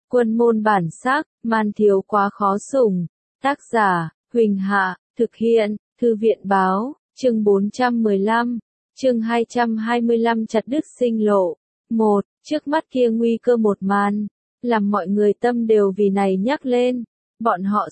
Quân môn bản sắc, man thiếu quá khó sủng. Tác giả, Huỳnh Hạ, thực hiện, Thư viện báo, chương 415, chương 225 chặt đứt sinh lộ. 1. Trước mắt kia nguy cơ một màn, làm mọi người tâm đều vì này nhắc lên. Bọn họ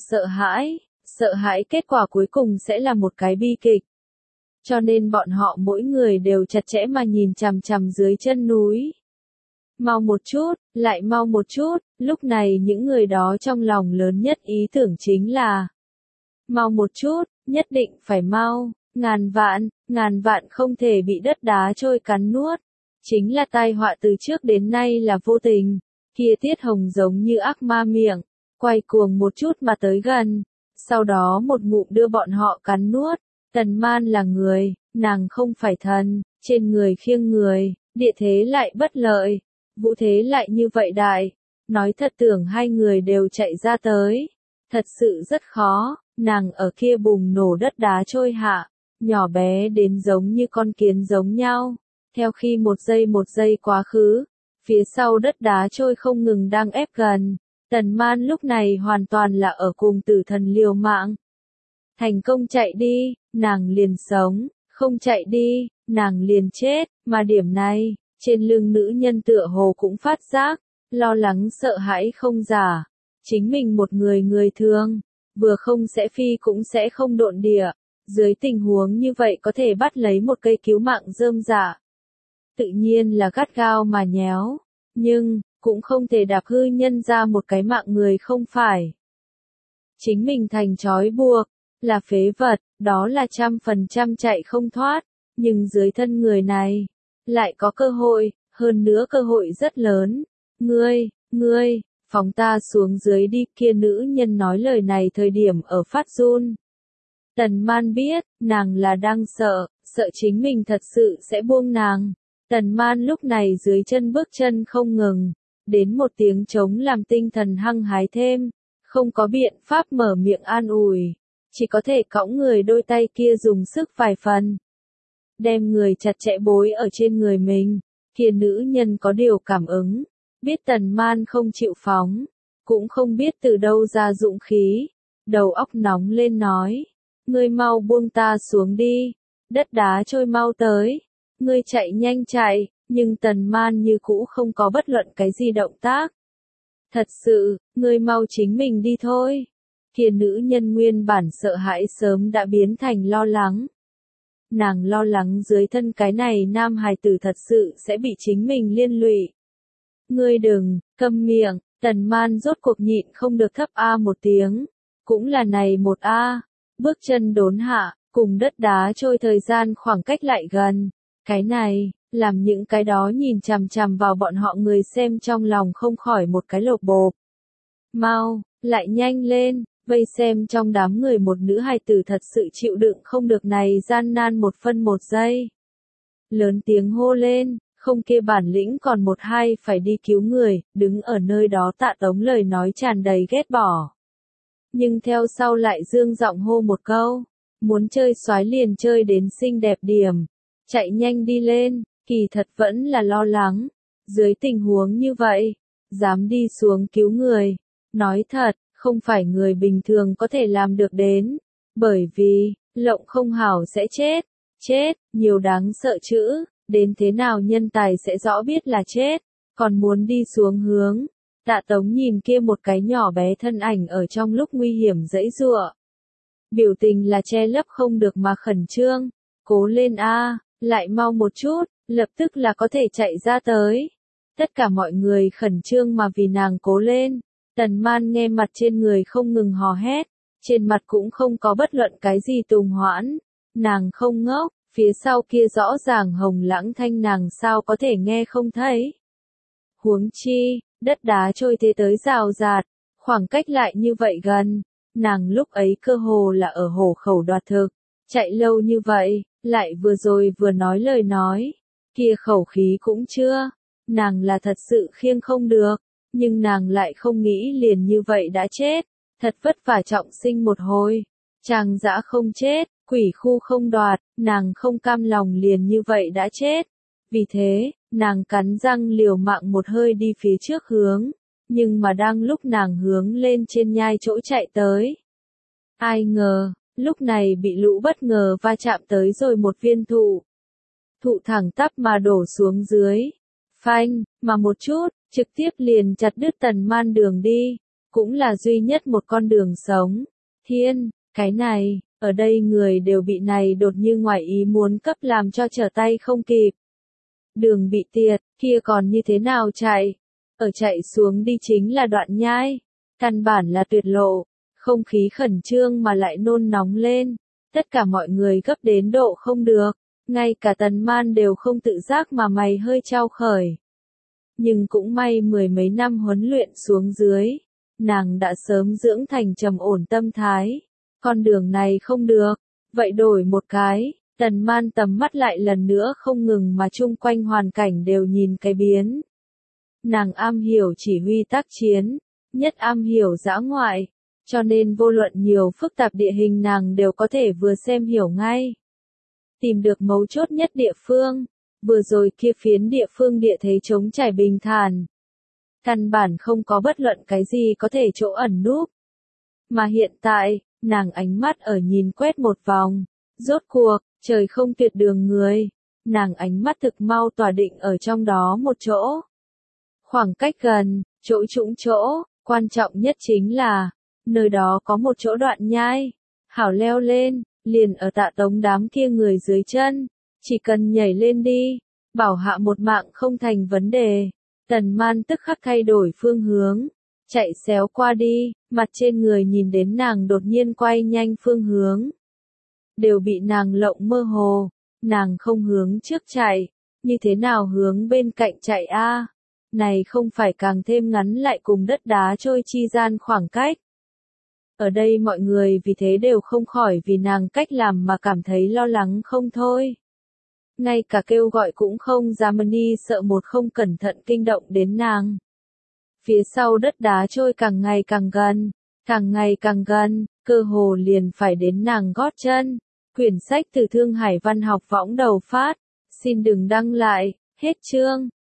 sợ hãi kết quả cuối cùng sẽ là một cái bi kịch. Cho nên bọn họ mỗi người đều chặt chẽ mà nhìn chằm chằm dưới chân núi. Mau một chút, lại mau một chút, lúc này những người đó trong lòng lớn nhất ý tưởng chính là mau một chút, nhất định phải mau, ngàn vạn không thể bị đất đá trôi cắn nuốt. Chính là tai họa từ trước đến nay là vô tình, kia Tiết Hồng giống như ác ma miệng, quay cuồng một chút mà tới gần, sau đó một ngụm đưa bọn họ cắn nuốt. Tần Man là người, nàng không phải thần, trên người khiêng người, địa thế lại bất lợi, vũ thế lại như vậy đại, nói thật tưởng hai người đều chạy ra tới, thật sự rất khó, nàng ở kia bùng nổ đất đá trôi hạ, nhỏ bé đến giống như con kiến giống nhau, theo khi một giây quá khứ, phía sau đất đá trôi không ngừng đang ép gần, Tần Man lúc này hoàn toàn là ở cùng tử thần liều mạng. Thành công chạy đi, nàng liền sống, không chạy đi, nàng liền chết, mà điểm này, trên lưng nữ nhân tựa hồ cũng phát giác, lo lắng sợ hãi không giả. Chính mình một người thường, vừa không sẽ phi cũng sẽ không độn địa, dưới tình huống như vậy có thể bắt lấy một cây cứu mạng rơm rạ. Tự nhiên là gắt gao mà nhéo, nhưng, cũng không thể đạp hư nhân ra một cái mạng người không phải. Chính mình thành trói buộc, là phế vật, đó là 100% chạy không thoát, nhưng dưới thân người này, lại có cơ hội, hơn nữa cơ hội rất lớn. Ngươi, phóng ta xuống dưới đi, kia nữ nhân nói lời này thời điểm ở phát run. Tần Man biết, nàng là đang sợ chính mình thật sự sẽ buông nàng. Tần Man lúc này dưới chân bước chân không ngừng, đến một tiếng trống làm tinh thần hăng hái thêm, không có biện pháp mở miệng an ủi, chỉ có thể cõng người đôi tay kia dùng sức vài phần. Đem người chặt chẽ bối ở trên người mình, kia nữ nhân có điều cảm ứng, biết Tần Man không chịu phóng, cũng không biết từ đâu ra dũng khí, đầu óc nóng lên nói, ngươi mau buông ta xuống đi, đất đá trôi mau tới, ngươi chạy nhanh chạy, nhưng Tần Man như cũ không có bất luận cái gì động tác. Thật sự, ngươi mau chính mình đi thôi. Kia nữ nhân nguyên bản sợ hãi sớm đã biến thành lo lắng. Nàng lo lắng dưới thân cái này nam hài tử thật sự sẽ bị chính mình liên lụy. Ngươi đừng, câm miệng, Tần Man rốt cuộc nhịn không được thấp a một tiếng. Cũng là này một a, bước chân đốn hạ, cùng đất đá trôi thời gian khoảng cách lại gần. Cái này, làm những cái đó nhìn chằm chằm vào bọn họ người xem trong lòng không khỏi một cái lột bộp. Mau, lại nhanh lên, vây xem trong đám người một nữ hài tử thật sự chịu đựng không được này gian nan một phân một giây. Lớn tiếng hô lên, không kia bản lĩnh còn một hai phải đi cứu người, đứng ở nơi đó Tạ Tống lời nói tràn đầy ghét bỏ. Nhưng theo sau lại dương giọng hô một câu, muốn chơi soái liền chơi đến xinh đẹp điểm, chạy nhanh đi lên, kỳ thật vẫn là lo lắng, dưới tình huống như vậy, dám đi xuống cứu người, nói thật, không phải người bình thường có thể làm được đến, bởi vì, lộng không hảo sẽ chết, nhiều đáng sợ chữ, đến thế nào nhân tài sẽ rõ biết là chết, còn muốn đi xuống hướng. Tạ Tống nhìn kia một cái nhỏ bé thân ảnh ở trong lúc nguy hiểm giãy giụa. Biểu tình là che lấp không được mà khẩn trương, cố lên a, lại mau một chút, lập tức là có thể chạy ra tới. Tất cả mọi người khẩn trương mà vì nàng cố lên. Tần Man nghe mặt trên người không ngừng hò hét, trên mặt cũng không có bất luận cái gì tùng hoãn. Nàng không ngốc, phía sau kia rõ ràng hồng lãng thanh nàng sao có thể nghe không thấy. Huống chi, đất đá trôi thế tới rào rạt, khoảng cách lại như vậy gần, nàng lúc ấy cơ hồ là ở hổ khẩu đoạt thực, chạy lâu như vậy, lại vừa rồi vừa nói lời nói, kia khẩu khí cũng chưa, nàng là thật sự khiêng không được, nhưng nàng lại không nghĩ liền như vậy đã chết, thật vất vả trọng sinh một hồi, chàng dã không chết, quỷ khu không đoạt, nàng không cam lòng liền như vậy đã chết, vì thế, nàng cắn răng liều mạng một hơi đi phía trước hướng, nhưng mà đang lúc nàng hướng lên trên nhai chỗ chạy tới. Ai ngờ, lúc này bị lũ bất ngờ va chạm tới rồi một viên thụ. Thụ thẳng tắp mà đổ xuống dưới. Phanh, mà một chút, trực tiếp liền chặt đứt Tần Man đường đi. Cũng là duy nhất một con đường sống. Thiên, cái này, ở đây người đều bị này đột như ngoài ý muốn cấp làm cho trở tay không kịp. Đường bị tiệt, kia còn như thế nào chạy? Ở chạy xuống đi chính là đoạn nhai. Căn bản là tuyệt lộ. Không khí khẩn trương mà lại nôn nóng lên. Tất cả mọi người gấp đến độ không được. Ngay cả Tần Man đều không tự giác mà mày hơi trao khởi. Nhưng cũng may mười mấy năm huấn luyện xuống dưới. Nàng đã sớm dưỡng thành trầm ổn tâm thái. Con đường này không được. Vậy đổi một cái. Tần Man tầm mắt lại lần nữa không ngừng mà chung quanh hoàn cảnh đều nhìn cái biến. Nàng am hiểu chỉ huy tác chiến. Nhất am hiểu dã ngoại. Cho nên vô luận nhiều phức tạp địa hình nàng đều có thể vừa xem hiểu ngay. Tìm được mấu chốt nhất địa phương. Vừa rồi kia phiến địa phương địa thế trống trải bình thản. Căn bản không có bất luận cái gì có thể chỗ ẩn núp. Mà hiện tại, nàng ánh mắt ở nhìn quét một vòng. Rốt cuộc, trời không tuyệt đường người. Nàng ánh mắt thực mau tỏa định ở trong đó một chỗ. Khoảng cách gần, chỗ trũng chỗ, quan trọng nhất chính là, nơi đó có một chỗ đoạn nhai. Hảo leo lên, liền ở Tạ Tống đám kia người dưới chân. Chỉ cần nhảy lên đi, bảo hạ một mạng không thành vấn đề. Tần Man tức khắc thay đổi phương hướng. Chạy xéo qua đi, mặt trên người nhìn đến nàng đột nhiên quay nhanh phương hướng. Đều bị nàng lộng mơ hồ. Nàng không hướng trước chạy. Như thế nào hướng bên cạnh chạy a? Này không phải càng thêm ngắn lại cùng đất đá trôi chi gian khoảng cách. Ở đây mọi người vì thế đều không khỏi vì nàng cách làm mà cảm thấy lo lắng không thôi. Ngay cả kêu gọi cũng không dám đi sợ một không cẩn thận kinh động đến nàng. Phía sau đất đá trôi càng ngày càng gần, cơ hồ liền phải đến nàng gót chân. Quyển sách từ Thương Hải Văn học võng đầu phát. Xin đừng đăng lại, hết chương.